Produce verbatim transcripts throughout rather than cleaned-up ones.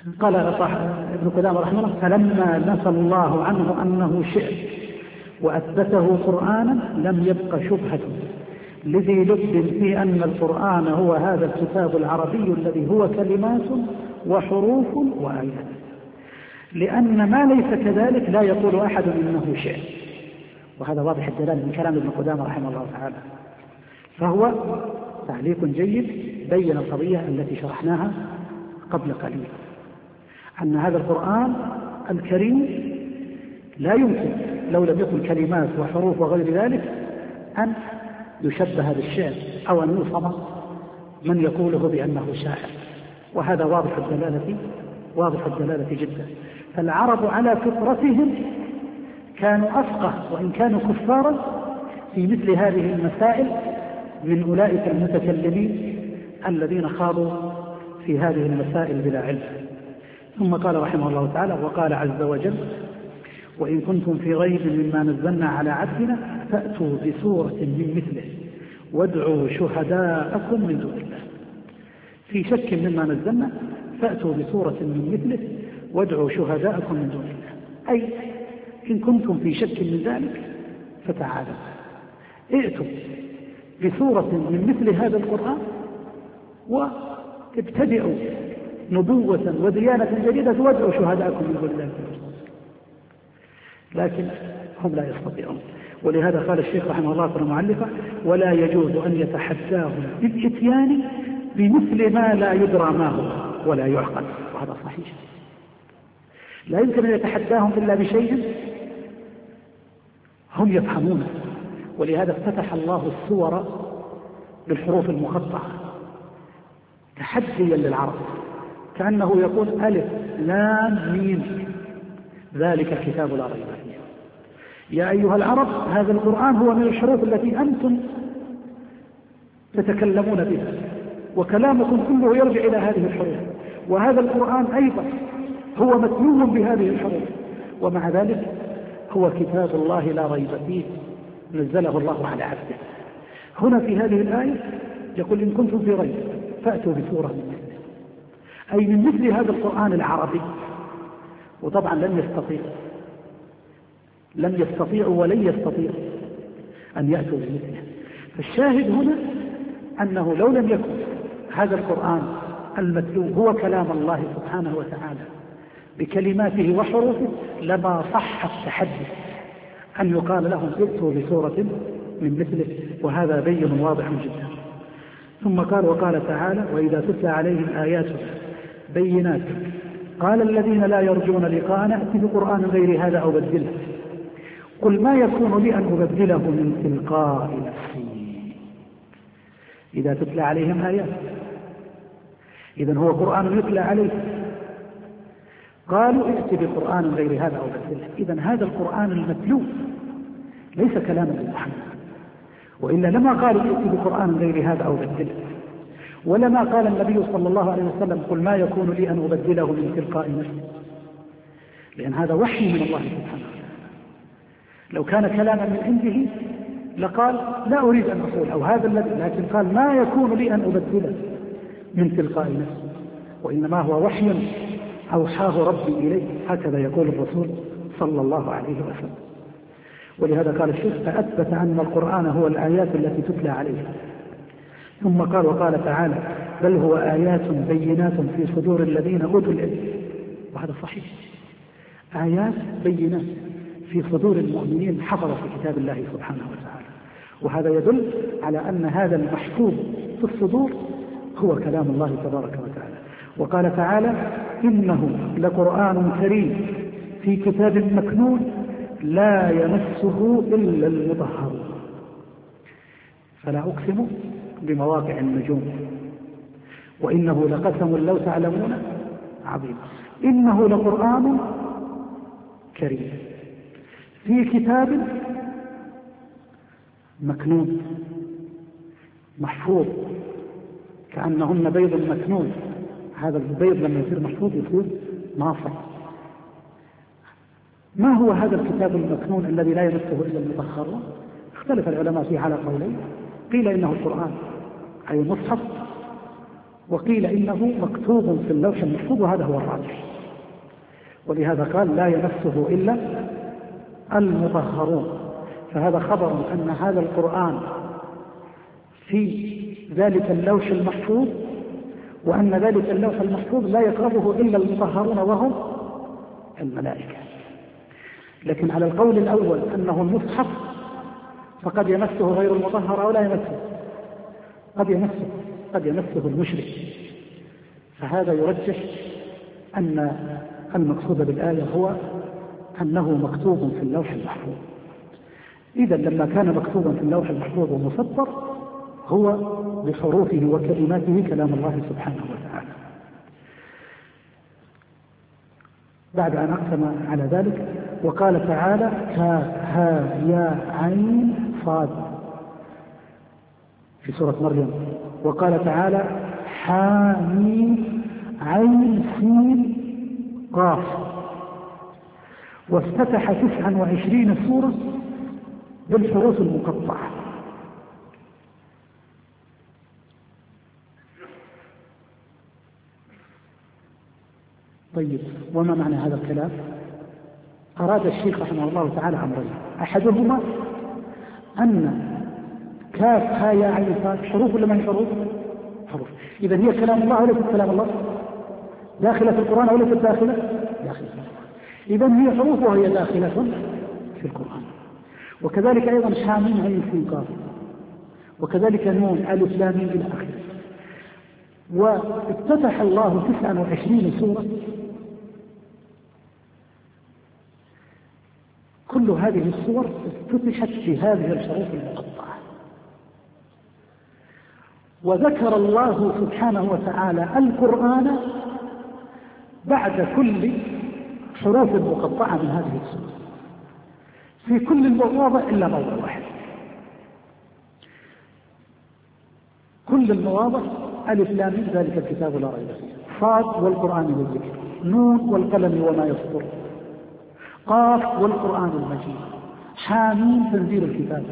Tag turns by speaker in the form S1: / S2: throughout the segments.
S1: قال ابن قدامة رحمه الله: فلما نفى الله عنه أنه شعر وأثبته قرآنا لم يبق شبهة لذي لب في أن القرآن هو هذا الكتاب العربي الذي هو كلمات وحروف وآيات، لأن ما ليس كذلك لا يقول أحد إنه شعر. وهذا واضح الدلالة من كلام ابن قدامة رحمه الله تعالى. فهو تعليق جيد بين القضية التي شرحناها قبل قليل، أن هذا القرآن الكريم لا يمكن لو لم يكن كلمات وحروف وغير ذلك أن يشبه بالشعر أو أن يوصم من يقوله بأنه شاعر. وهذا واضح الدلالة واضح الدلالة جدا. فالعرب على فطرتهم كانوا أفقه وإن كانوا كفارا في مثل هذه المسائل من أولئك المتكلمين الذين خاضوا في هذه المسائل بلا علم. ثم قال رحمه الله تعالى: وقال عز وجل: وإن كنتم في ريب مما نزلنا على عبدنا فأتوا بسورة من مثله وادعوا شهداءكم من دون الله. في شك مما نزلنا فأتوا بسورة من مثله وادعوا شهداءكم من دون الله، أي إن كنتم في شك من ذلك فتعالوا ائتوا بسورة من مثل هذا القرآن وابتدئوا نبوة وديانة جديدة وادعوا شهداءكم من دون الله. لكن هم لا يستطيعون. ولهذا قال الشيخ رحمه الله في المعلقة: ولا يجوز أن يتحداهم بالإتيان بمثل ما لا يدرى ما هو ولا يعقل. وهذا صحيح، لا يمكن أن يتحداهم إلا بشيء هم يفهمونه. ولهذا افتتح الله السور بالحروف المقطعة تحديا للعرب، كأنه يقول: ألف لام ميم ذلك الكتاب لا ريب فيه. يا أيها العرب هذا القرآن هو من الحروف التي أنتم تتكلمون بها وكلامكم كله يرجع إلى هذه الحروف، وهذا القرآن أيضا هو متلو بهذه الحروف، ومع ذلك هو كتاب الله لا ريب فيه نزله الله على عبده. هنا في هذه الآية يقول: إن كنتم في ريب فأتوا بسورة من مثله، أي من مثل هذا القرآن العربي. وطبعا لن يستطيع لن يستطيعوا ولن يستطيعوا أن يأتوا بمثله. فالشاهد هنا أنه لو لم يكن هذا القرآن المتلو هو كلام الله سبحانه وتعالى بكلماته وحروفه لما صح التحدي أن يقال لهم ائتوا بسورة من مثله، وهذا بين واضح جدا. ثم قال: وقال تعالى: وإذا تتلى عليهم آياتنا بينات قال الذين لا يرجون لقاءنا ائت بقرآن غير هذا أو بدله قل ما يكون لي أن أبدله من تلقاء نفسي. إذا تتلى عليهم آيات، إذن هو قرآن يتلى عليه، قالوا ائت بقرآن غير هذا أو بدله. إذن هذا القرآن المتلو ليس كلاما لمحمد، وإلا لما قالوا ائت بقرآن غير هذا أو بدله، ولما قال النبي صلى الله عليه وسلم قل ما يكون لي أن أبدله من تلقاء نفسي، لأن هذا وحي من الله سبحانه. لو كان كلاما من عنده لقال لا أريد أن أقول أو هذا الذي، لكن قال ما يكون لي أن أبدله من تلقاء نفسي، وإنما هو وحي أوحاه ربي إليه، هكذا يقول الرسول صلى الله عليه وسلم. ولهذا قال الشيخ: فأثبت أن القرآن هو الآيات التي تتلى عليه. ثم قال: وقال تعالى: بل هو آيات بينات في صدور الذين أوتوا العلم. وهذا صحيح، آيات بينات في صدور المؤمنين حفظوا في كتاب الله سبحانه وتعالى. وهذا يدل على أن هذا المحفوظ في الصدور هو كلام الله تبارك وتعالى. وقال تعالى: إنه لقرآن كريم في كتاب مكنون لا يمسه إلا المطهرون. فلا أقسم بمواقع النجوم وإنه لقسم لو تعلمون عظيم. إنه لقرآن كريم في كتاب مكنون محفوظ، كأنهن بيض مكنون. هذا البيض لما يصير محفوظ يصير ناصع. ما هو هذا الكتاب المكنون الذي لا يمسه إلا المطهرون؟ اختلف العلماء فيه على قولين. قيل إنه القرآن أي المصحف، وقيل إنه مكتوب في اللوح المحفوظ، وهذا هو الراجح. ولهذا قال لا يمسه إلا المطهرون. فهذا خبر أن هذا القرآن في ذلك اللوح المحفوظ، وأن ذلك اللوح المحفوظ لا يقربه إلا المطهرون وهم الملائكة. لكن على القول الأول أنه المصحف فقد يمسه غير المطهر أو لا يمسه، قد يمسه قد يمسه المشرك. فهذا يرجح أن المقصود بالآية هو أنه مكتوب في اللوح المحفوظ. إذا لما كان مكتوبا في اللوح المحفوظ ومسطر هو بحروفه وكلماته كلام الله سبحانه وتعالى. بعد أن أقسم على ذلك وقال تعالى كها يا عين صاد في سورة مريم، وقال تعالى حاميم عين سين قاف، وافتتح تسعا وعشرين سورة بالحروف المقطعة. طيب، وما معنى هذا الكلام؟ أراد الشيخ رحمه الله تعالى أمرين، أحدهما أن كاف ها يا عين صاد حروف ولا ما هي حروف؟ حروف. إذا هي كلام الله وليست كلام الله؟ داخلة في القرآن وليست داخلة؟ داخلة. إذا هي حروف وهي داخلة في القرآن. وكذلك أيضا حاميم عين سين قاف، وكذلك نون ألف لام ميم إلى آخره. وافتتح الله تسعا وعشرين سورة، كل هذه السور افتتحت بهذه الحروف المقطعة. وذكر الله سبحانه وتعالى القرآن بعد كل حروف مقطعة من هذه السور في كل المواضع إلا موضع واحد. كل المواضع ألف لام ميم ذلك الكتاب لا ريب فيه، صاد والقرآن والذكر، نون والقلم وما يسطر، قاف والقرآن المجيد، حاميم تنزيل الكتاب.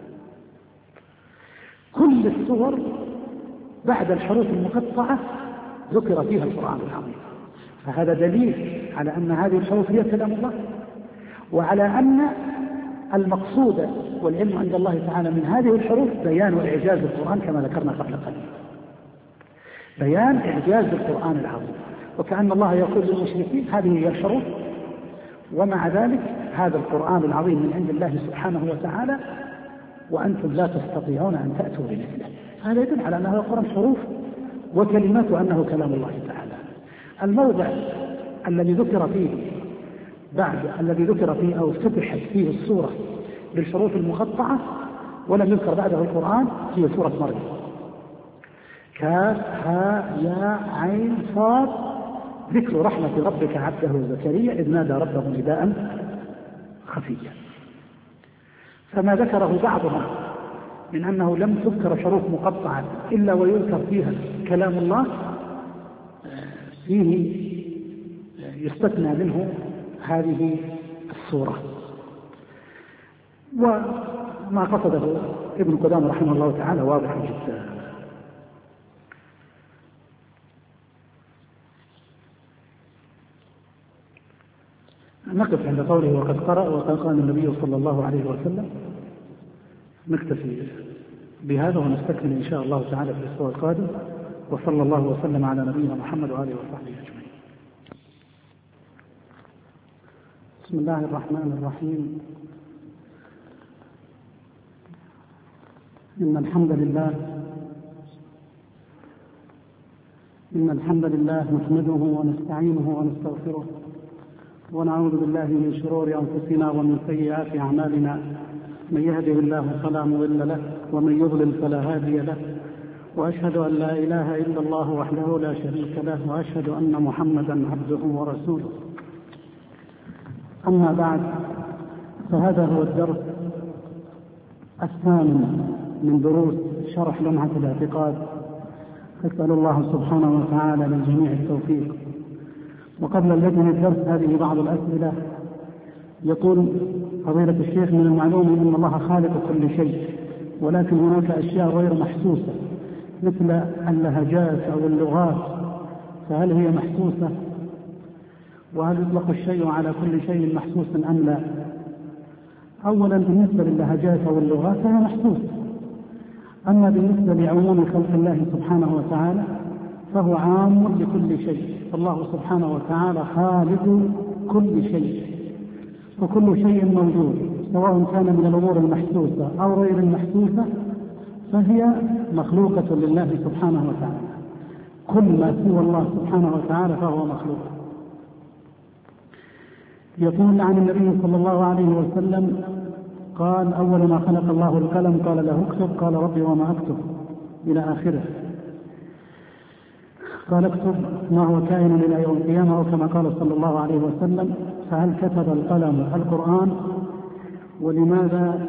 S1: كل السور بعد الحروف المقطعة ذكر فيها القرآن العظيم. فهذا دليل على أن هذه الحروف هي كلام الله، وعلى أن المقصود والعلم عند الله تعالى من هذه الحروف بيان إعجاز القرآن كما ذكرنا قبل قليل، بيان إعجاز القرآن العظيم. وكأن الله يقول للمشركين هذه هي الحروف، ومع ذلك هذا القرآن العظيم من عند الله سبحانه وتعالى، وأنتم لا تستطيعون أن تأتوا بمثله. هذا يدل على أن هذا القرآن حروف وكلمات وأنه كلام الله تعالى. الموضع الذي ذكر فيه بعد الذي ذكر فيه أو فتحت فيه السورة بالحروف المقطعة ولم يذكر بعده القرآن هي سورة مريم، كاف ها يا عين صاد، ذكر رحمة ربك عبده زكريا إذ نادى ربه نداء خفيا. فما ذكره بعضهم من أنه لم تذكر حروف مقطعة إلا ويذكر فيها كلام الله فيه يستثنى منه هذه السورة. وما قصده ابن قدامة رحمه الله تعالى واضح جدا. نقف عند قوله وقد قرأ وقد قال النبي صلى الله عليه وسلم. نكتفي بهذا ونستكمل إن شاء الله تعالى في الأسبوع القادم، وصلى الله وسلم على نبينا محمد وآله وصحبه أجمعين. بسم الله الرحمن الرحيم. إن الحمد لله إن الحمد لله نحمده ونستعينه ونستغفره ونعوذ بالله من شرور أنفسنا ومن سيئات أعمالنا، من يهده الله فلا مضل له ومن يضلل فلا هادي له، وأشهد أن لا إله إلا الله وحده لا شريك له، وأشهد أن محمدا عبده ورسوله. أما بعد، فهذا هو الدرس الثامن من دروس شرح لمعة الاعتقاد. أسأل الله سبحانه وتعالى للجميع التوفيق. وقبل البدء من الدرس هذه بعض الأسئلة. يقول فضيلة الشيخ: من المعلوم أن الله خالق كل شيء، ولكن هناك أشياء غير محسوسة مثل اللهجات أو اللغات، فهل هي محسوسة؟ وهل يطلق الشيء على كل شيء محسوس أم لا؟ أولا بالنسبة للهجات أو اللغات فهي محسوسة، أما بالنسبة لعموم خلق الله سبحانه وتعالى فهو عام لكل شيء، فالله سبحانه وتعالى خالق كل شيء، وكل شيء موجود سواء كان من الأمور المحسوسة أو غير المحسوسة فهي مخلوقة لله سبحانه وتعالى. كل ما سوى الله سبحانه وتعالى فهو مخلوق. يقول عن النبي صلى الله عليه وسلم قال: أول ما خلق الله القلم قال له اكتب، قال ربي وما أكتب، إلى آخره. قال اكتب ما هو كائن إلى يوم القيامة، وكما قال صلى الله عليه وسلم: فهل كتب القلم القرآن؟ ولماذا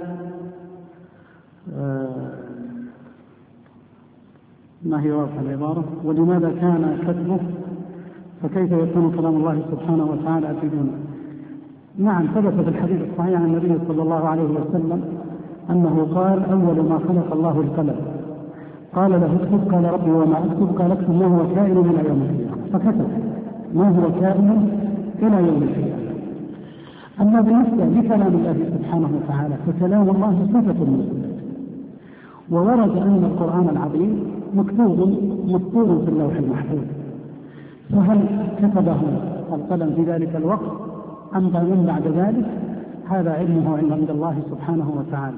S1: آه ما هي واضحة العبارة؟ ولماذا كان كتبه؟ فكيف يكون كلام الله سبحانه وتعالى في دونه؟ نعم، ثبت في الحديث الصحيح عن النبي صلى الله عليه وسلم أنه قال: أول ما خلق الله القلم قال له اكتب، قال ربي وما أكتب، قال اكتب ما هو كائن إلى يوم القيامة، فكتب ما هو كائن إلى يوم القيامة. أما بالنسبة لكلام الله سبحانه وتعالى فكلام الله صفة مسلمة، وورد أن القرآن العظيم مكتوب مسطور في اللوح المحفوظ، فهل كتبه القلم في ذلك الوقت أم من بعد ذلك؟ هذا علمه عند الله سبحانه وتعالى.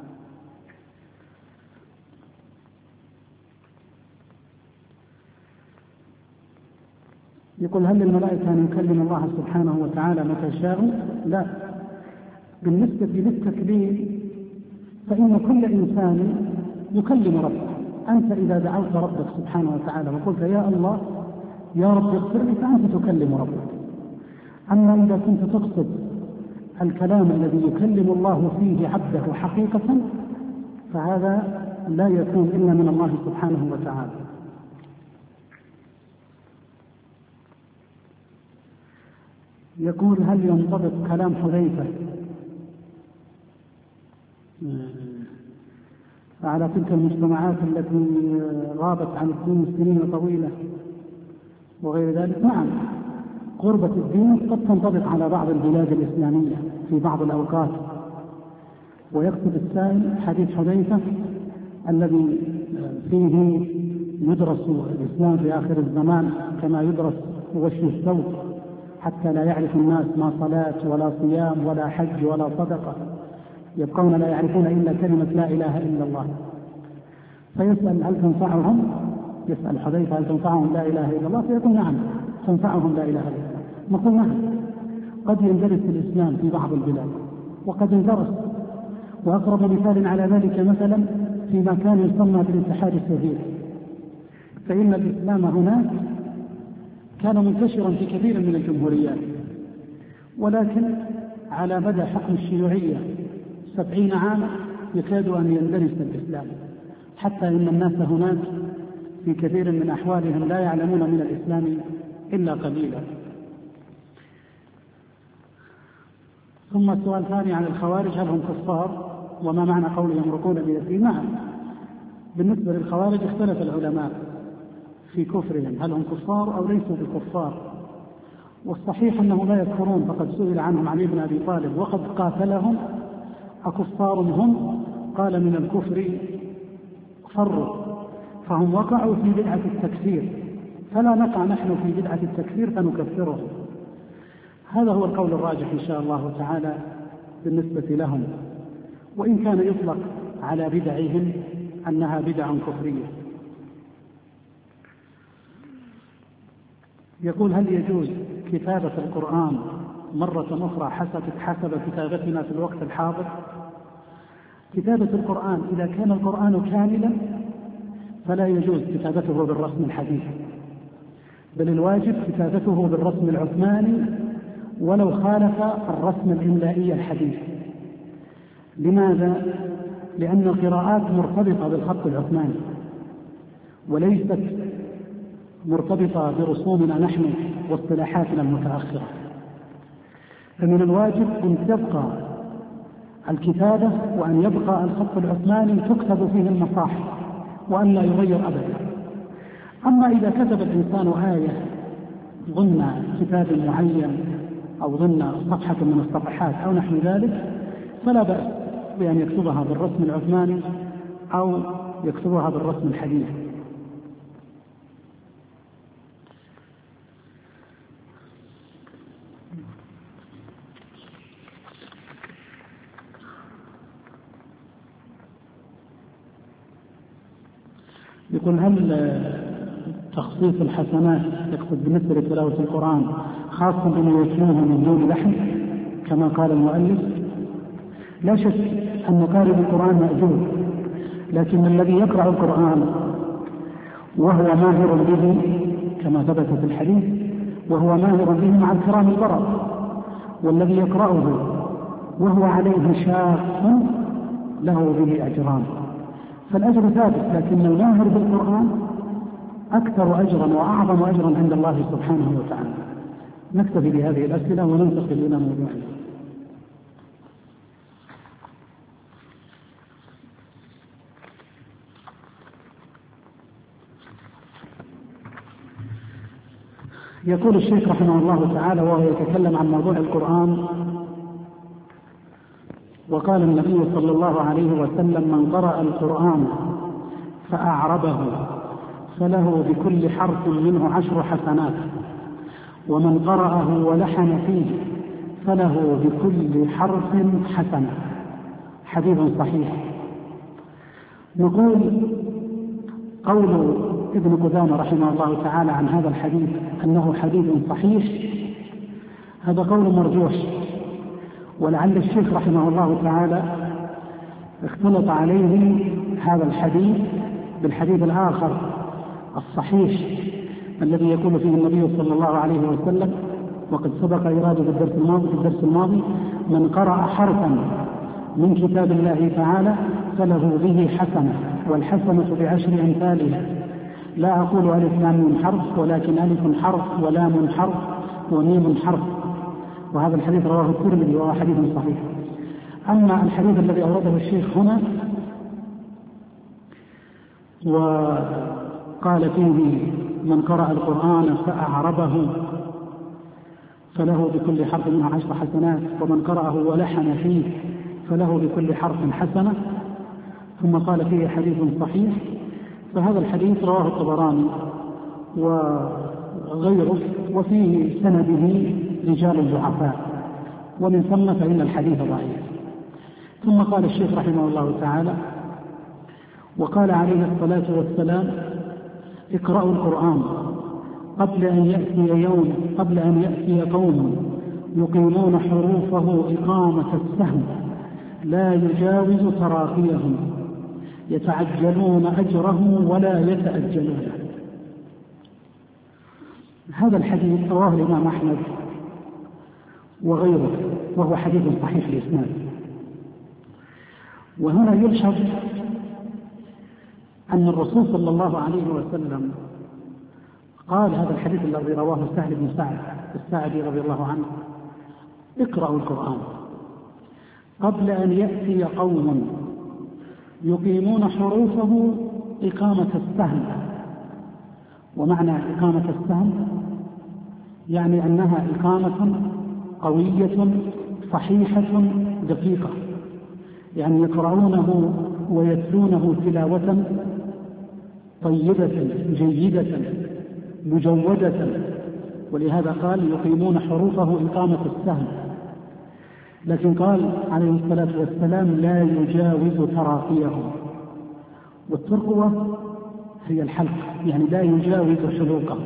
S1: يقول: هل للملائكة أن يكلم الله سبحانه وتعالى متى شاء؟ لا. بالنسبة للتكليم فإن كل إنسان يكلم ربه. أنت إذا دعوت ربك سبحانه وتعالى وقلت يا الله يا رب اغفر لي فأنت تكلم ربك. أما إذا كنت تقصد الكلام الذي يكلم الله فيه عبده حقيقة فهذا لا يكون إلا من الله سبحانه وتعالى. يقول: هل ينطبق كلام حذيفة على تلك المجتمعات التي غابت عن الدين سنين طويلة وغير ذلك؟ نعم، قربة الدين قد تنطبق على بعض البلاد الإسلامية في بعض الأوقات. ويقصد السائل حديث حذيفة الذي فيه يدرس الإسلام في آخر الزمان كما يدرس وشي الثوب، حتى لا يعرف الناس ما صلاة ولا صيام ولا حج ولا صدقة، يبقون لا يعرفون إلا كلمة لا إله إلا الله. فيسأل: هل تنفعهم؟ يسأل حذيفة: هل تنفعهم لا إله إلا الله؟ فيقول: نعم تنفعهم لا إله إلا الله. نقول: نعم، قد يندرس الإسلام في بعض البلاد وقد اندرس. وأقرب مثال على ذلك مثلا فيما كان يسمى بالاتحاد السوفيتي، فإن الإسلام هناك كان منتشرا في كثير من الجمهوريات، ولكن على مدى حكم الشيوعية سبعين عاما يكاد أن يندرس الإسلام، حتى إن الناس هناك في كثير من أحوالهم لا يعلمون من الإسلام إلا قليلا. ثم السؤال الثاني عن الخوارج: هل هم كفار؟ وما معنى قولهم يمرقون من الدين؟ نعم، بالنسبة للخوارج اختلف العلماء في كفرهم، هل هم كفار أو ليسوا بكفار؟ والصحيح أنهم لا يكفرون، فقد سئل عنهم علي بن أبي طالب وقد قاتلهم: أكفار هم؟ قال: من الكفر فروا، فهم وقعوا في بدعة التكفير، فلا نقع نحن في بدعة التكفير فنكفرهم. هذا هو القول الراجح إن شاء الله تعالى بالنسبة لهم، وإن كان يطلق على بدعهم أنها بدع كفرية. يقول: هل يجوز كتابة القرآن مرة أخرى حسب حسب كتابتنا في الوقت الحاضر؟ كتابة القرآن إذا كان القرآن كاملا فلا يجوز كتابته بالرسم الحديث، بل الواجب كتابته بالرسم العثماني ولو خالف الرسم الإملائي الحديث. لماذا؟ لأن القراءات مرتبطة بالخط العثماني وليست مرتبطة برسومنا نحن واصطلاحاتنا المتأخرة، فمن الواجب أن تبقى الكتابة وأن يبقى الخط العثماني تكتب فيه المصاحف وأن لا يغير أبدا. أما إذا كتب الإنسان آية ضمن كتاب معين أو ضمن صفحة من الصفحات أو نحو ذلك فلا بأس بأن يكتبها بالرسم العثماني أو يكتبها بالرسم الحديث. يقول هل تخصيص الحسنات يقصد بالنسبة لتلاوة القرآن خاصة بما يتلوه من دون لحن كما قال المؤلف؟ لا شك أن قارئ القرآن مأجور، لكن الذي يقرأ القرآن وهو ماهر به كما ثبت في الحديث وهو ماهر به مع الكرام البرر، والذي يقرأه وهو عليه شاق له به أجران، فالأجر ثابت، لكن الماهر بالقرآن أكثر أجرا وأعظم أجرا عند الله سبحانه وتعالى. نكتفي بهذه الأسئلة وننتقل إلى موضوعنا. يقول الشيخ رحمه الله تعالى وهو يتكلم عن موضوع القرآن: وقال النبي صلى الله عليه وسلم: من قرأ القرآن فأعربه فله بكل حرف منه عشر حسنات، ومن قرأه ولحن فيه فله بكل حرف حسنة. حديث صحيح. نقول قول ابن قدامة رحمه الله تعالى عن هذا الحديث أنه حديث صحيح هذا قول مرجوح، ولعل الشيخ رحمه الله تعالى اختلط عليه هذا الحديث بالحديث الآخر الصحيح الذي يقول فيه النبي صلى الله عليه وسلم، وقد سبق إراده في الدرس الماضي في الدرس الماضي: من قرأ حرفا من كتاب الله تعالى فله به حسنة، والحسنة بعشر أمثالها، لا أقول ألف لام حرف، ولكن ألف حرف ولام حرف وميم حرف. وهذا الحديث رواه الترمذي وهو حديث صحيح. أما الحديث الذي أورده الشيخ هنا وقال فيه: من قرأ القرآن فأعربه فله بكل حرف منه عشر حسنات، ومن قرأه ولحن فيه فله بكل حرف حسنة، ثم قال فيه حديث صحيح، فهذا الحديث رواه الطبراني وغيره، وفيه سنده رجال ضعفاء، ومن ثم فإن الحديث ضعيف. ثم قال الشيخ رحمه الله تعالى: وقال عليه الصلاة والسلام: اقرأوا القرآن قبل أن يأتي يوم قبل أن يأتي قوم يقيمون حروفه إقامة السهم لا يجاوز تراقيهم يتعجلون أجره ولا يتأجلونه. هذا الحديث رواه الإمام أحمد وغيره، وهو حديث صحيح الإسناد. وهنا يلحظ أن الرسول صلى الله عليه وسلم قال هذا الحديث الذي رواه سهل بن سعد الساعدي رضي الله عنه: اقرأوا القرآن قبل أن يأتي قوم يقيمون حروفه إقامة السهم. ومعنى إقامة السهم يعني أنها إقامة قوية صحيحة دقيقة، يعني يقرؤونه ويتلونه تلاوة طيبة جيدة مجودة، ولهذا قال يقيمون حروفه إقامة السهم. لكن قال عليه الصلاة والسلام: لا يجاوز تراقيهم، والترقوة هي الحلق، يعني لا يجاوز حلوقهم.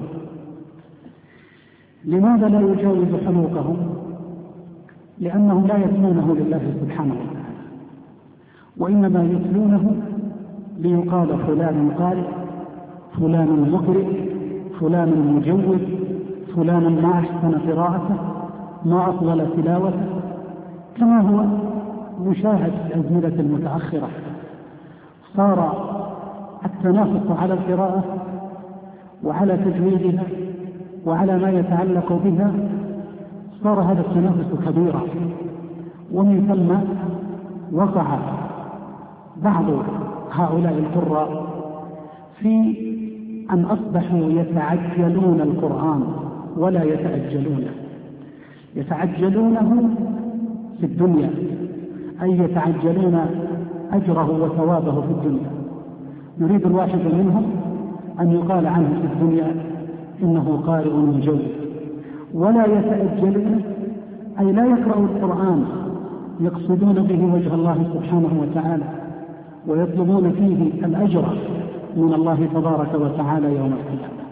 S1: لماذا لا يجاوز حلوقهم؟ لأنهم لا يتلونه لله سبحانه وتعالى، وإنما يتلونه ليقال فلان قارئ، فلان مقرئ، فلان مجود، فلان ما أحسن قراءته، ما أطول تلاوته، كما هو مشاهد في الأزمنة المتأخرة. صار التنافس على القراءة وعلى تجويدها وعلى ما يتعلق بها، صار هذا التنافس كبيرا، ومن ثم وقع بعض هؤلاء القراء في أن أصبحوا يتعجلون القرآن ولا يتأجلونه. يتعجلونه في الدنيا، أي يتعجلون أجره وثوابه في الدنيا. يريد الواحد منهم أن يقال عنه في الدنيا إنه قارئ مجود، ولا يتأجلونه أي لا يقرأوا القرآن يقصدون به وجه الله سبحانه وتعالى ويطلبون فيه الأجر من الله تبارك وتعالى يوم القيامة.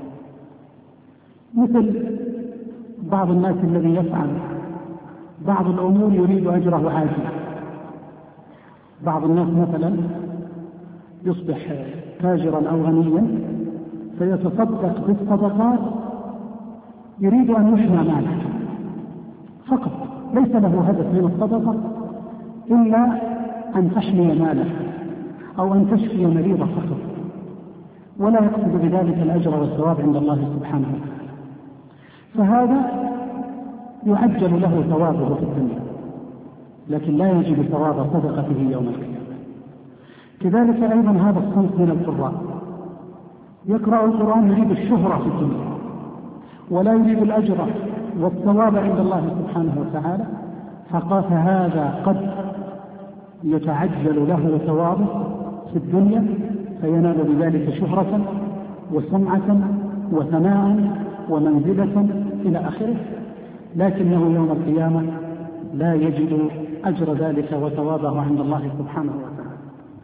S1: مثل بعض الناس الذي يفعل بعض الأمور يريد أجره عاجلا. بعض الناس مثلا يصبح تاجرا أو غنيا فيتصدق بالصدقات يريد أن يحمى ماله فقط، ليس له هدف من الصدقة إلا أن تحمي ماله أو أن تشفي مريضه فقط، ولا يقصد بذلك الأجر والثواب عند الله سبحانه وتعالى. فهذا يعجل له ثوابه في الدنيا لكن لا يجب ثواب صدقته يوم القيامة. كذلك أيضا هذا الصنف من القراء يقرأ القرآن يريد الشهرة في الدنيا ولا يريد الأجر والثواب عند الله سبحانه وتعالى، فهذا قد يتعجل له ثوابه في الدنيا فينال بذلك شهرة وسمعة وثناء ومنزلة إلى آخره، لكنه يوم القيامة لا يجد أجر ذلك وثوابه عند الله سبحانه وتعالى.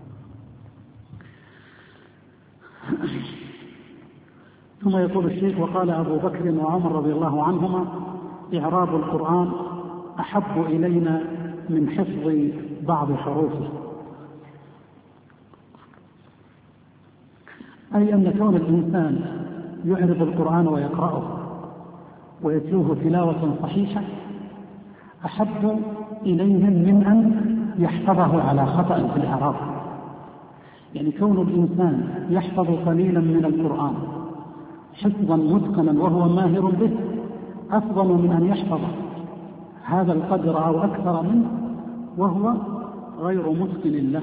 S1: ثم يقول الشيخ: وقال أبو بكر وعمر رضي الله عنهما: إعراب القرآن أحب إلينا من حفظ بعض حروفه، أي أن كون الإنسان يعرب القرآن ويقرأه ويتلوه تلاوة صحيحة أحب إليهم من أن يحفظه على خطأ في الإعراب. يعني كون الإنسان يحفظ قليلا من القرآن حفظا متقنا وهو ماهر به أفضل من أن يحفظ هذا القدر أو أكثر منه وهو غير متقن له.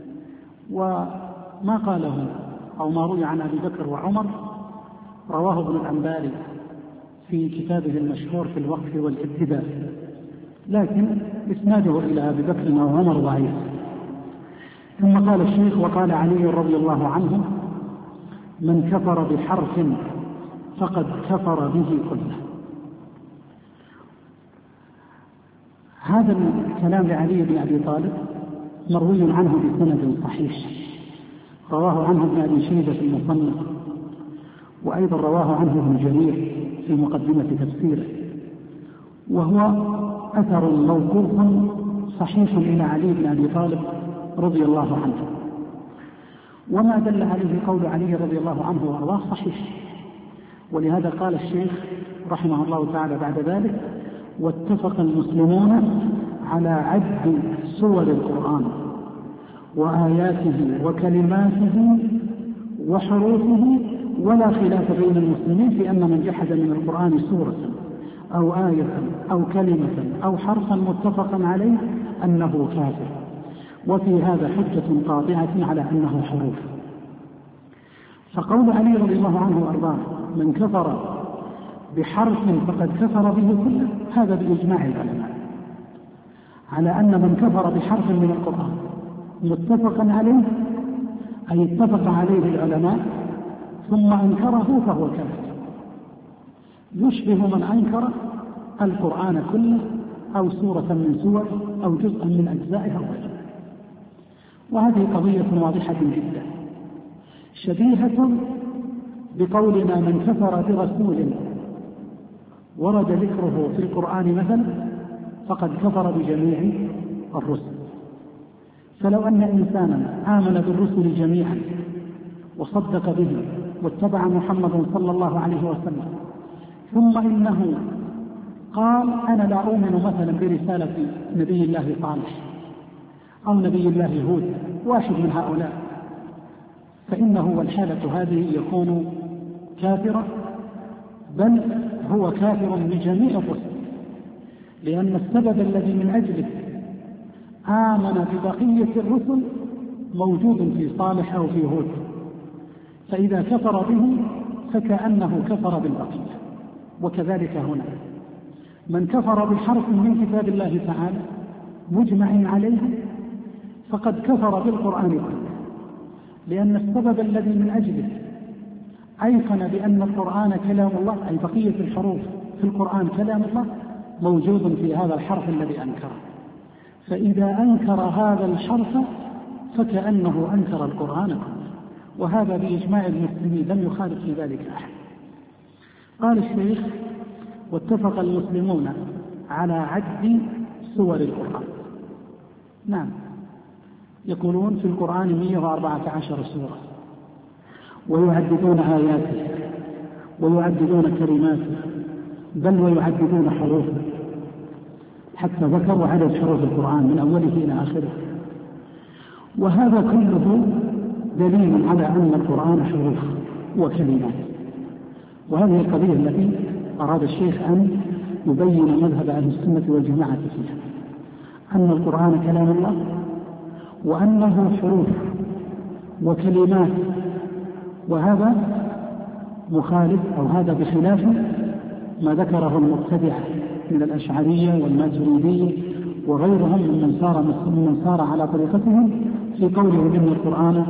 S1: وما قاله أو ما روي عن أبي بكر وعمر رواه ابن الأنباري في كتابه المشهور في الوقف والابتداء، لكن إسناده إلى أبي بكر وعمر ضعيف. ثم قال الشيخ: وقال علي رضي الله عنه: من كفر بحرف فقد كفر به كله. هذا الكلام لعلي بن أبي طالب مروي عنه بسند صحيح، رواه عنه ابن أبي شيبة في المصنف، وأيضا رواه عنه ابن جرير في مقدمة تفسيره، وهو أثر موقوف صحيح إلى علي بن أبي طالب رضي الله عنه. وما دل عليه قول علي رضي الله عنه وأرضاه صحيح، ولهذا قال الشيخ رحمه الله تعالى بعد ذلك: واتفق المسلمون على عد سور القرآن وآياته وكلماته وحروفه، ولا خلاف بين المسلمين في أن من جحد من القرآن سورة أو آية أو كلمة أو حرفا متفقا عليه أنه كافر، وفي هذا حجة قاطعة على أنه حروف. فقول علي رضي الله عنه وأرضاه: من كفر بحرف فقد كفر به كله، هذا بإجماع العلماء على أن من كفر بحرف من القرآن متفقا عليه أي اتفق عليه العلماء ثم أنكره فهو كافر، يشبه من أنكر القرآن كله أو سورة من سور أو جزءا من أجزائها وغيرها. وهذه قضية واضحة جدا شبيهة بقولنا: من كفر برسول ورد ذكره في القرآن مثلا فقد كفر بجميع الرسل. فلو أن إنسانا آمن بالرسل جميعا وصدق به واتبع محمد صلى الله عليه وسلم، ثم إنه قال: أنا لا أؤمن مثلا برسالة نبي الله صالح أو نبي الله هود، واحد من هؤلاء، فإنه والحالة هذه يكون كافرا، بل هو كافر بجميع الرسل، لأن السبب الذي من أجله آمن ببقية الرسل موجود في صالح أو في هود، فإذا كفر به فكأنه كفر بالبقية. وكذلك هنا من كفر بحرف من كتاب الله تعالى مجمع عليه فقد كفر بالقرآن كله، لأن السبب الذي من أجله أيقن بأن القرآن كلام الله، أي بقية الحروف في القرآن كلام الله، موجود في هذا الحرف الذي أنكره. فإذا أنكر هذا الحرف فكأنه أنكر القرآن كله، وهذا بإجماع المسلمين لم يخالف في ذلك أحد. قال الشيخ: واتفق المسلمون على عد سور القرآن. نعم، يقولون في القرآن مئة وأربعة عشر سورة، ويعددون آياته ويعددون كلماته، بل ويعددون حروفه، حتى ذكروا عدد حروف القرآن من أوله إلى آخره. وهذا كله دليل على أن القرآن حروف وكلمات. وهذه القضية التي أراد الشيخ أن يبين مذهب أهل السنة والجماعة فيها، أن القرآن كلام الله، وأنه حروف وكلمات. وهذا مخالف أو هذا بخلاف ما ذكره المبتدعة من الأشعرية والماتريدية وغيرهم ممن سار ممن سار على طريقتهم في قوله إن القرآن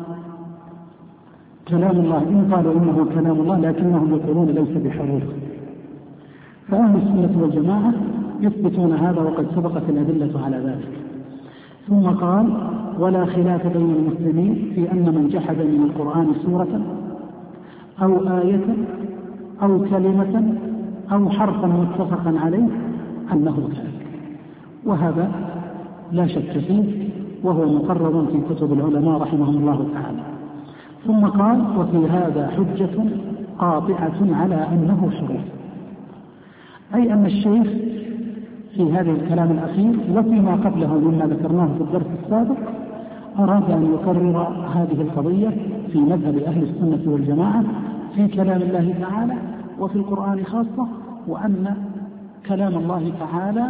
S1: كلام الله، إن قالوا إنه كلام الله لكنهم يقولون ليس بحروف. فأهل السنة والجماعة يثبتون هذا، وقد سبقت الأدلة على ذلك. ثم قال: ولا خلاف بين المسلمين في أن من جحد من القرآن سورة أو آية أو كلمة أو حرفا متفقا عليه أنه كافر، وهذا لا شك فيه، وهو مقرر في كتب العلماء رحمهم الله تعالى. ثم قال: وفي هذا حجة قاطعة على أنه حروف، أي أن الشيخ في هذا الكلام الأخير وفيما قبله مما ذكرناه في الدرس السابق أراد أن يقرر هذه القضية في مذهب أهل السنة والجماعة في كلام الله تعالى وفي القرآن خاصة، وأن كلام الله تعالى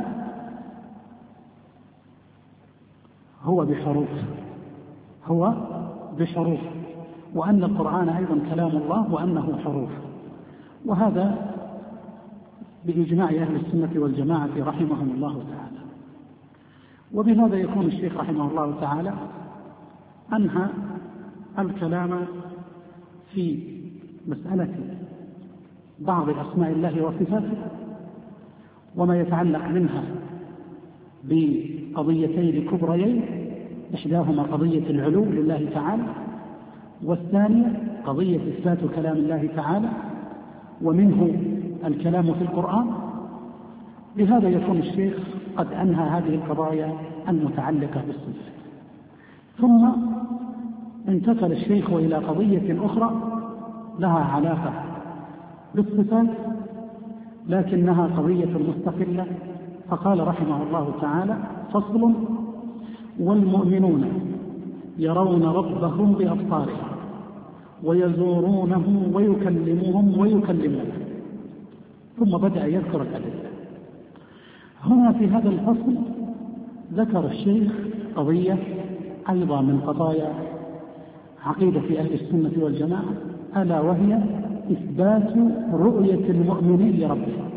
S1: هو بحروف هو بحروف وأن القرآن أيضا كلام الله وأنه حروف. وهذا بإجماع أهل السنة والجماعة رحمهم الله تعالى. وبهذا يكون الشيخ رحمه الله تعالى أنهى الكلام في مسألة بعض أسماء الله وصفاته وما يتعلق منها بقضيتين كبريين، إحداهما قضية العلو لله تعالى، والثانية قضية إثبات كلام الله تعالى ومنه الكلام في القرآن. بهذا يكون الشيخ قد أنهى هذه القضايا المتعلقة بالصفات. ثم انتقل الشيخ إلى قضية أخرى لها علاقة بالصفات لكنها قضية مستقلة، فقال رحمه الله تعالى: فصل: والمؤمنون يرون ربهم بأبصارهم ويزورونه ويكلمهم ويكلمونه. ثم بدأ يذكر الأدلة. هنا في هذا الفصل ذكر الشيخ قضية أيضا من قضايا عقيدة أهل السنة والجماعة، ألا وهي إثبات رؤية المؤمنين لربهم،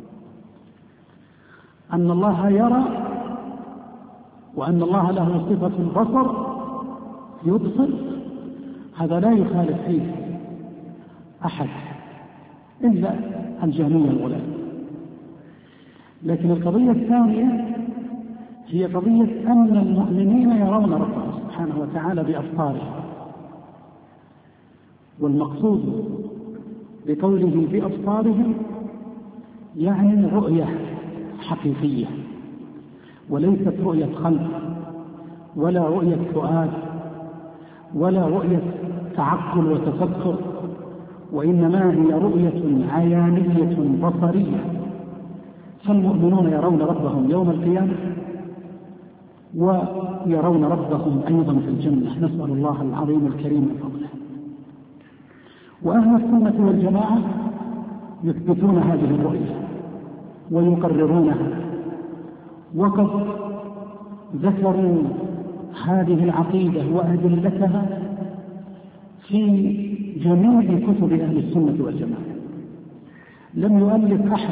S1: أن الله يرى وأن الله له صفة البصر يبصر، هذا لا يخالف فيه أحد إلا الجهمية الغلاة. لكن القضية الثانية هي قضية أن المؤمنين يرون ربهم سبحانه وتعالى بأبصارهم، والمقصود بقوله بأبصارهم يعني رؤية حقيقية، وليست رؤية قلب ولا رؤية فؤاد ولا رؤية تعقل وتفكر، وإنما هي رؤية عيانية بصرية. فالمؤمنون يرون ربهم يوم القيامة ويرون ربهم أيضا في الجنة، نسأل الله العظيم الكريم من فضله. وأهل السنة والجماعة يثبتون هذه الرؤية ويقررونها، وقد ذكروا هذه العقيدة وأدلتها في جميع كتب أهل السنة والجماعة. لم يؤلف أحد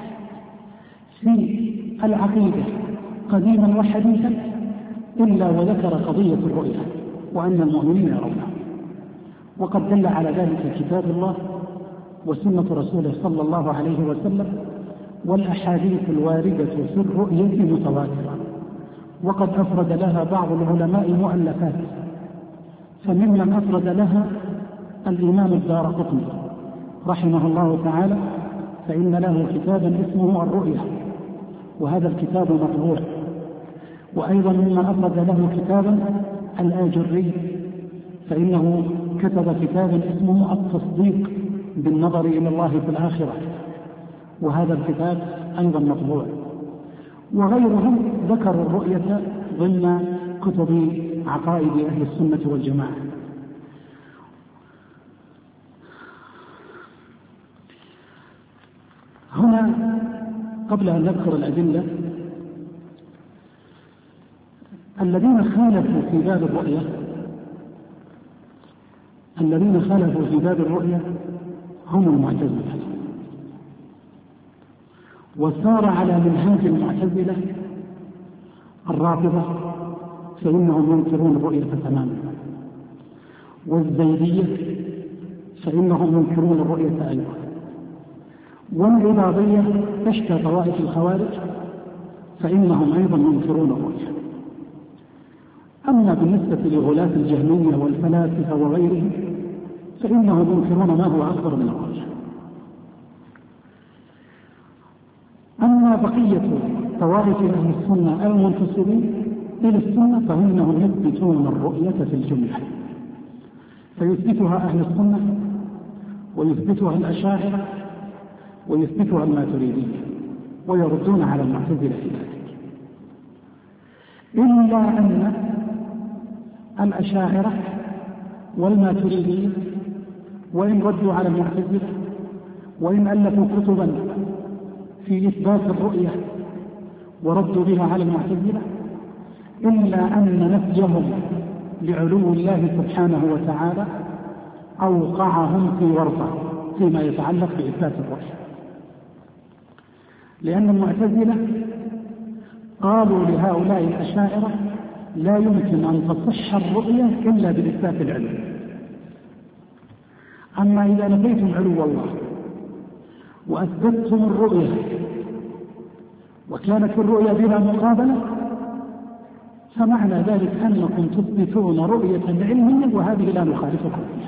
S1: في العقيدة قديما وحديثا إلا وذكر قضية الرؤية وأن المؤمنين يرونها، وقد دل على ذلك كتاب الله وسنة رسوله صلى الله عليه وسلم والأحاديث الواردة في الرؤية متواترة، وقد أفرد لها بعض العلماء مؤلفات، فممن أفرد لها الإمام الدارقطني رحمه الله تعالى، فإن له كتابا اسمه الرؤية، وهذا الكتاب مطبوع. وأيضا ممن أفرد له كتابا الآجري، فإنه كتب كتابا اسمه التصديق بالنظر إلى الله في الآخرة، وهذا الكتاب أيضا مطبوع. وغيرهم ذكروا الرؤية ضمن كتب عقائد أهل السنة والجماعة. هنا قبل أن نذكر الأدلة، الذين خالفوا في باب الرؤية الذين خالفوا في باب الرؤية هم المعتزلة، وسار على منهاج المعتزلة الرافضة فإنهم ينكرون الرؤية تماما، والزيدية فإنهم ينكرون الرؤية أيضا، والعباضية تشتى طوائف الخوارج فإنهم أيضا ينكرون الرؤية. أما بالنسبة لغلاة الجهمية والفلاسفة وغيرهم فإنهم ينكرون ما هو أكبر من الرؤية. أما بقية طوائف أهل السنة المنتسبين إلى السنة فإنهم يثبتون الرؤية في الجملة، فيثبتها أهل السنة ويثبتها الأشاعرة ويثبتها الماتريدية، ويردون على المعتزلة في ذلك، إلا أن الأشاعرة والماتريدية وإن ردوا على المعتزلة وإن ألفوا كتبا في إثبات الرؤية وردوا بها على المعتزلة، إلا أن نفيهم لعلو الله سبحانه وتعالى أوقعهم في ورطة فيما يتعلق بإثبات الرؤية، لأن المعتزلة قالوا لهؤلاء الأشاعرة لا يمكن أن تصح الرؤية إلا بإثبات العلو. أما إذا نفيتم علو الله وأثبتتم الرؤية وكانت الرؤية بلا مقابلة فمعنى ذلك أنكم تثبتون رؤية علمية وهذه لا نخالفكم فيها.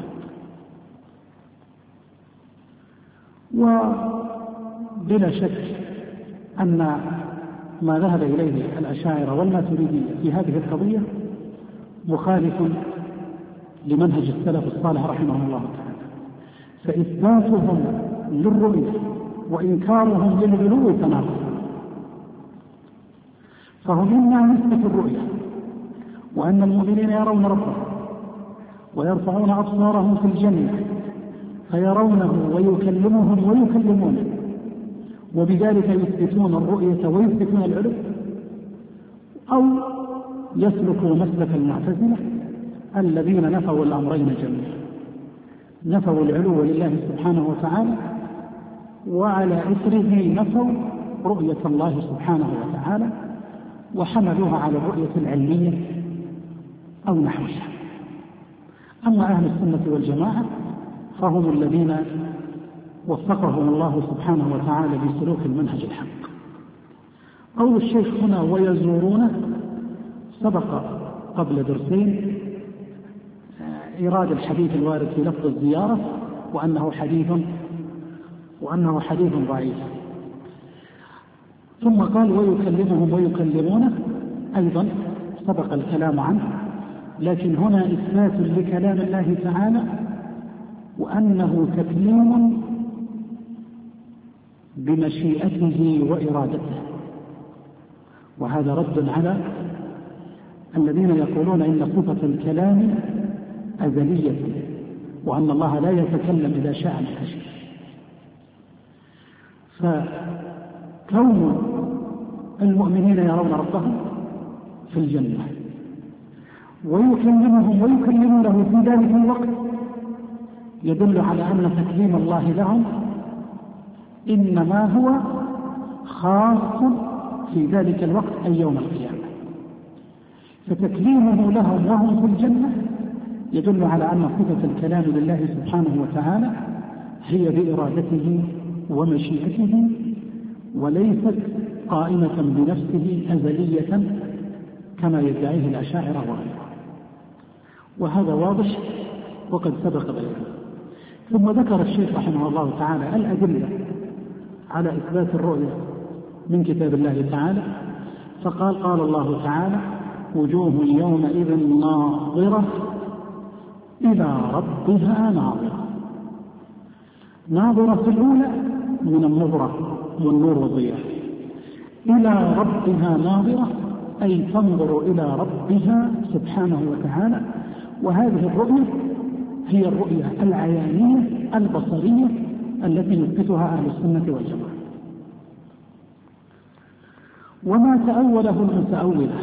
S1: وبلا شك أن ما ذهب إليه الأشاعرة والماتريدية في هذه القضية مخالف لمنهج السلف الصالح رحمه الله تعالى، فإثباتهم للرؤية وإنكارهم للعلو تناقض، فهم إما نثبت الرؤية وأن المؤمنين يرون ربهم ويرفعون أبصارهم في الجنة فيرونه ويكلمهم ويكلمونه، وبذلك يثبتون الرؤية ويثبتون العلو، أو يسلكوا مسلك المعتزلة الذين نفوا الأمرين جميعا، نفوا العلو لله سبحانه وتعالى وعلى إثره نفوا رؤية الله سبحانه وتعالى وحملوها على الرؤية العلمية أو نحوها. أما أهل السنة والجماعة فهم الذين وفقهم الله سبحانه وتعالى بسلوك المنهج الحق. قول الشيخ هنا ويزورونه سبق قبل درسين إيراد الحديث الوارد في لفظ الزيارة وأنه حديث وأنه حديث ضعيف، ثم قال ويكلمهم ويكلمونه أيضا سبق الكلام عنه، لكن هنا إثبات لكلام الله تعالى وأنه تكليم بمشيئته وإرادته، وهذا رد على الذين يقولون إن صفة الكلام أزلية وأن الله لا يتكلم إذا شاء متى شاء. فكون المؤمنين يرون ربهم في الجنة ويكلمهم ويكلمونه في ذلك الوقت يدل على أن تكريم الله لهم إنما هو خاص في ذلك الوقت أي يوم القيامة. فتكريمه لهم وهم في الجنة يدل على أن صفة الكلام لله سبحانه وتعالى هي بإرادته ومشيئته، وليست قائمة بنفسه أزلية كما يدعيه الأشاعرة وغيرها، وهذا واضح وقد سبق بيانه. ثم ذكر الشيخ رحمه الله تعالى الأدلة على إثبات الرؤية من كتاب الله تعالى، فقال: قال الله تعالى: وجوه يومئذ ناظرة إلى ربها ناظرة. ناظرة في الأولى من النظرة والنور والضياء، إلى ربها ناظرة أي تنظر إلى ربها سبحانه وتعالى. وهذه الرؤية هي الرؤية العيانية البصرية التي يثبتها أهل السنة والجماعة. وما تأوله المتأولة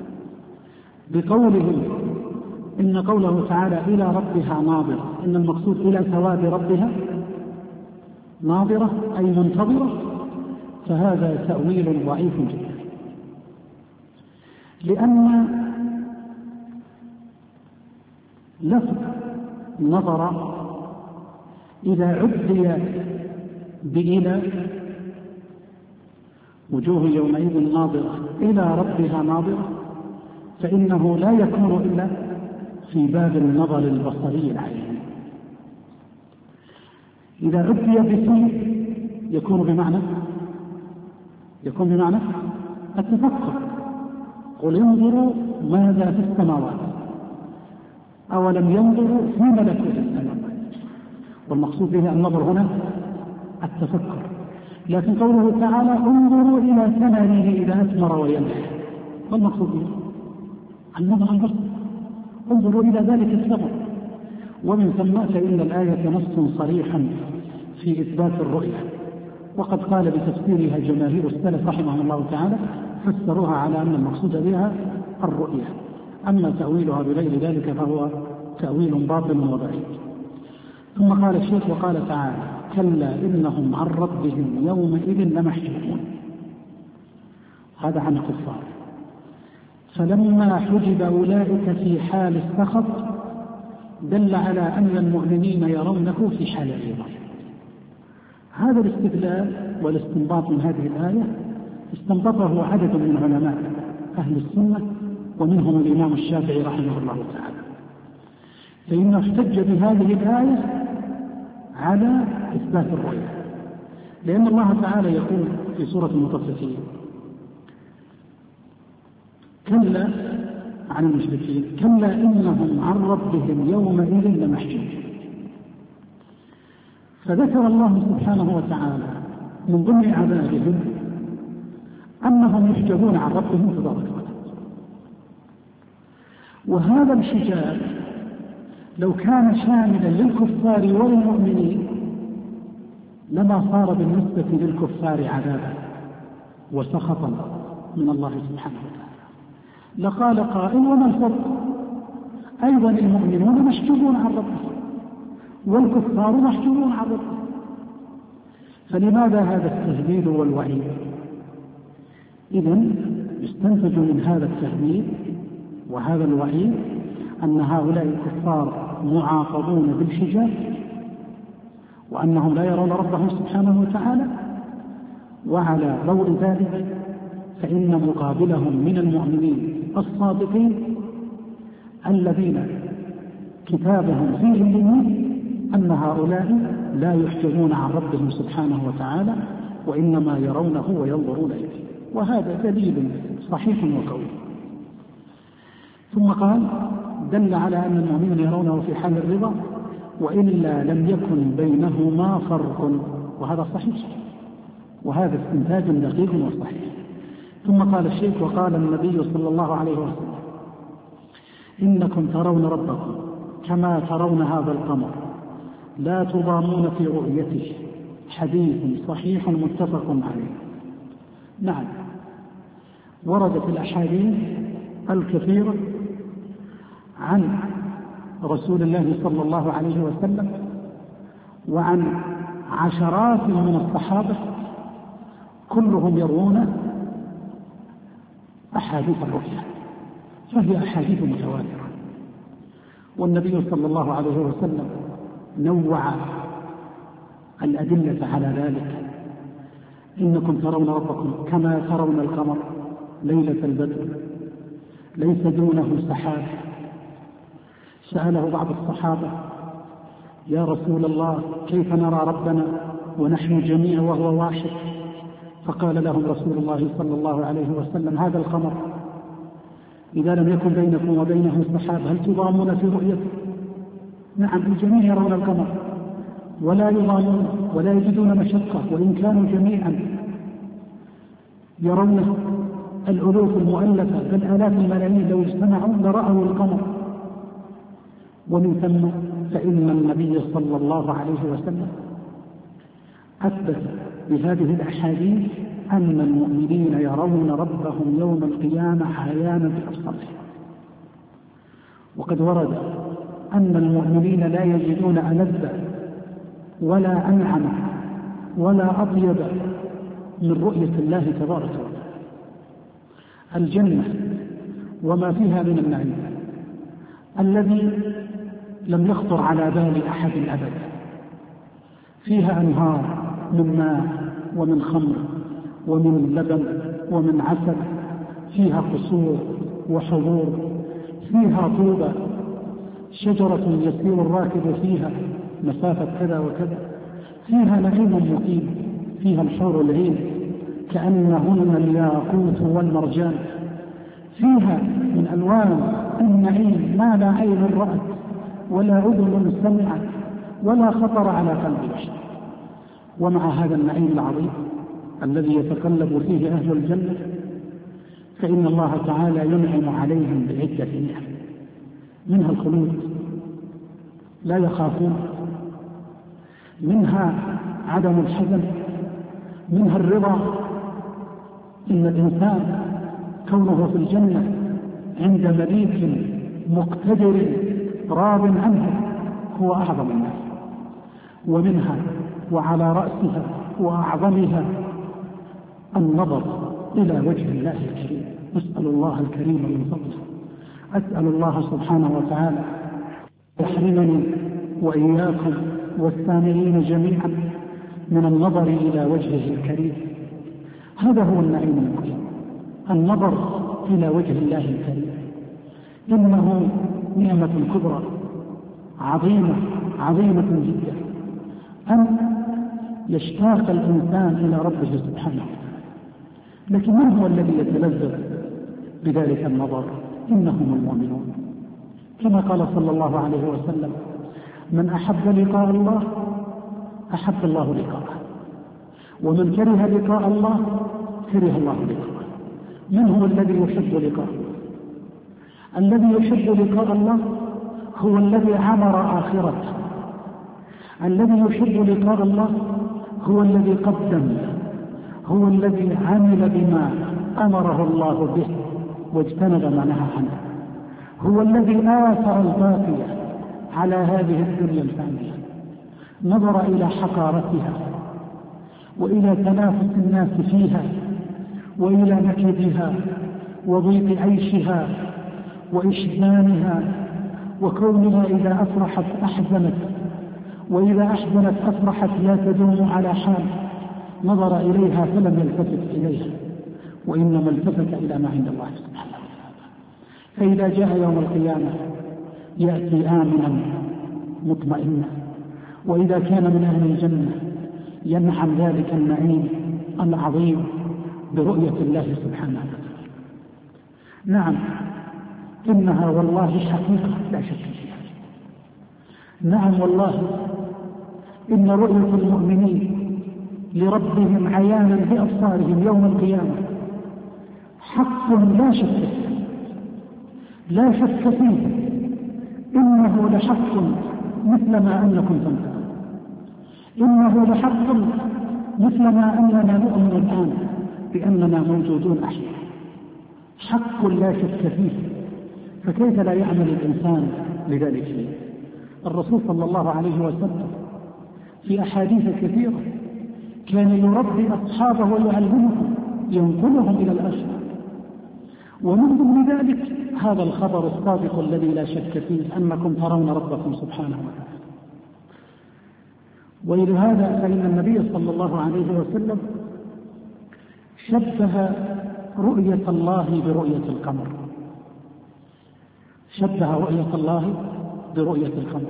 S1: بقوله إن قوله تعالى إلى ربها ناظرة إن المقصود إلى ثواب ربها ناظرة أي منتظرة، فهذا تأويل ضعيف جدا، لأن لفظ نظر إذا عدي بإلى وجوه يومئذ ناظرة إلى ربها ناظرة فإنه لا يكون إلا في باب النظر البصري العيني. إذا عدي بسين يكون بمعنى يكون بمعنى التفكر. قل انظروا ماذا في السماوات أولم ينظروا في ملكوت السماوات، والمقصود به النظر هنا التفكر. لكن قوله تعالى انظروا إلى ثمره إذا أثمر وينعم، والمقصود به النظر عن بصر، انظروا إلى ذلك الثمر. ومن ثم فإن الآية نص صريحا في إثبات الرؤية، وقد قال بتفسيرها جماهير السلف رحمه الله تعالى فسروها على أن المقصود بها الرؤية، أما تأويلها بغير ذلك فهو تأويل باطل وضعيف. ثم قال الشيخ وقال تعالى: كلا إنهم عن ربهم يومئذ لمحجوبون. هذا عن الكفار. فلما حجب أولئك في حال السخط دل على أن المؤمنين يرونه في حال الرضا. هذا الاستدلال والاستنباط من هذه الآية استنبطه عدد من علماء أهل السنة ومنهم الإمام الشافعي رحمه الله تعالى، فإنه احتج بهذه الآية على إثبات الرؤية، لأن الله تعالى يقول في سورة المطففين: كلا عن المشركين كلا إنهم عن ربهم يومئذ لمحجوبون. فذكر الله سبحانه وتعالى من ضمن عذابهم أنهم يحجبون عن ربهم تبارك وتعالى. وهذا الحجاب لو كان شاملا للكفار والمؤمنين لما صار بالنسبة للكفار عذابا وسخطا من الله سبحانه وتعالى. لقال قائل: وما الفرق؟ أيضا المؤمنون محجوبون عن ربهم والكفار محجوبون عن ربهم، فلماذا هذا التهديد والوعيد؟ إذن يستنتج من هذا التهديد وهذا الوعيد أن هؤلاء الكفار معاقبون بالحجاب، وأنهم لا يرون ربهم سبحانه وتعالى. وعلى ضوء ذلك فإن مقابلهم من المؤمنين الصادقين الذين كتابهم في علمهم أن هؤلاء لا يحجبون عن ربهم سبحانه وتعالى، وإنما يرونه وينظرون إليه، وهذا دليل صحيح وقوي. ثم قال: دل على أن المؤمنين يرونه في حال الرضا وإلا لم يكن بينهما فرق، وهذا صحيح، وهذا استنتاج دقيق وصحيح. ثم قال الشيخ: وقال النبي صلى الله عليه وسلم: إنكم ترون ربكم كما ترون هذا القمر لا تضامون في رؤيته، حديث صحيح متفق عليه. نعم، وردت الأحاديث الكثيرة عن رسول الله صلى الله عليه وسلم وعن عشرات من الصحابة كلهم يروون أحاديث الرؤيا، فهي أحاديث متواترة. والنبي صلى الله عليه وسلم نوع الأدلة على ذلك: إنكم ترون ربكم كما ترون القمر ليلة البدر ليس دونه سحاب. سأله بعض الصحابة: يا رسول الله كيف نرى ربنا ونحن جميع وهو واحد؟ فقال لهم رسول الله صلى الله عليه وسلم: هذا القمر إذا لم يكن بينكم وبينه سحاب هل تضامون في رؤيته؟ نعم، الجميع يرون القمر ولا يضامون ولا يجدون مشقة، وإن كانوا جميعا يرونه الألوف المؤلفة بل آلاف الملايين لو اجتمعوا لرأوا القمر. ومن ثم فإن النبي صلى الله عليه وسلم أثبت بهذه الأحاديث أن المؤمنين يرون ربهم يوم القيامة عيانا بأبصارهم. وقد ورد أن المؤمنين لا يجدون ألذ ولا أنعم ولا أطيب من رؤية الله تبارك وتعالى. الجنة وما فيها من النعيم الذي لم يخطر على بال أحد أبدا، فيها أنهار من ماء ومن خمر ومن لبن ومن عسل، فيها قصور وحضور، فيها طوبى شجرة يسير الراكب فيها مسافة كذا وكذا، فيها نعيم مقيم، فيها الحور العين كأنهن الياقوت والمرجان، فيها من ألوان النعيم ما لا عين رأت ولا أذن سمعت ولا خطر على قلب بشر. ومع هذا النعيم العظيم الذي يتقلب فيه أهل الجنة فإن الله تعالى ينعم عليهم بعدة نعم، منها الخلود لا يخافون، منها عدم الحزن، منها الرضا. إن الإنسان كونه في الجنة عند مليك مقتدر راض عنه هو أعظم الناس. ومنها وعلى رأسها وأعظمها النظر إلى وجه الله الكريم. نسأل الله الكريم من فضله، أسأل الله سبحانه وتعالى يحرمني وإياكم والسامعين جميعا من النظر إلى وجهه الكريم. هذا هو النعيم المقيم، النظر إلى وجه الله الكريم. إنه نعمة كبرى عظيمة عظيمة جدا أن يشتاق الإنسان إلى ربه سبحانه وتعالى. لكن من هو الذي يتلذذ بذلك النظر؟ إنهم المؤمنون، كما قال صلى الله عليه وسلم: من أحب لقاء الله أحب الله لقاءه، ومن كره لقاء الله كره الله لقاءه. من هو الذي يحب لقاء الله؟ الذي يحب لقاء الله هو الذي عمر آخرته. الذي يحب لقاء الله هو الذي قدم، هو الذي عمل بما أمره الله به واجتنب ما نهى عنه، هو الذي آثر الباقية على هذه الدنيا الفانية، نظر إلى حقارتها وإلى تنافس الناس فيها وإلى نكدها وضيق عيشها وإشزانها، وكونها إذا أفرحت أحزنت وإذا أحزنت أفرحت لا تدوم على حال. نظر إليها فلم يلتفت إليها، وإنما التفت إلى ما عند الله سبحانه وتعالى. فإذا جاء يوم القيامة يأتي آمنا مطمئنا، وإذا كان من أهل الجنة ينعم ذلك النعيم العظيم برؤية الله سبحانه وتعالى. نعم، إنها والله حقيقة لا شك فيها. نعم والله، إن رؤية المؤمنين لربهم عيانا بأبصارهم يوم القيامة حق لا شك فيه، لا شك فيه، إنه لحق مثل ما أنكم تنفعون، إنه لحق مثل ما أننا نؤمن الآن بأننا موجودون أحياء، حق لا شك فيه. فكيف لا يعمل الإنسان لذلك؟ الرسول صلى الله عليه وسلم في أحاديث كثيرة كان يربي أصحابه ويعلمهم ينقلهم إلى الأشرار. ومن ضمن ذلك هذا الخبر الصادق الذي لا شك فيه أنكم ترون ربكم سبحانه وتعالى. ولهذا فإن النبي صلى الله عليه وسلم شبه رؤية الله برؤية القمر، شبه رؤية الله برؤية القمر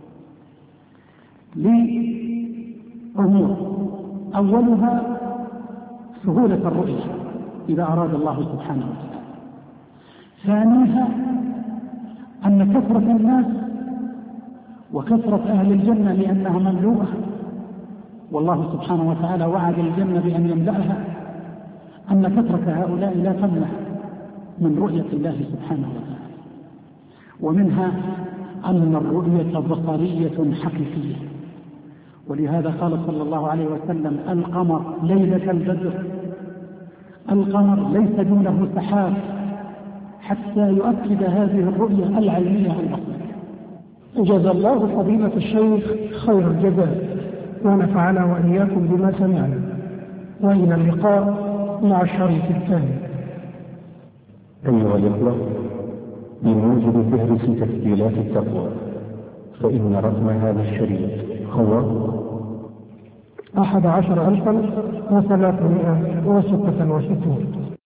S1: لأمور، أولها سهولة الرؤية إذا أراد الله سبحانه وتعالى، ثانيها أن كثرة الناس وكثرة أهل الجنة لأنها مملوءة، والله سبحانه وتعالى وعد الجنة بأن يملأها، أن كثرة هؤلاء لا تمنع من رؤية الله سبحانه وتعالى. ومنها أن الرؤية بصرية حقيقية، ولهذا قال صلى الله عليه وسلم: القمر ليلة البدر، القمر ليس دونه سحاب، حتى يؤكد هذه الرؤية العلمية البصرية.
S2: جزا الله فضيلة الشيخ خير الجزاء، ونفعنا وإياكم بما سمعنا، وإلى اللقاء مع الشريط الثاني.
S3: أيها الإخوة، بموجب فهرس تسجيلات التقوى، فإن رقم هذا الشريط هو
S2: أحد عشر ألفا وثلاثمائة وستة وستون.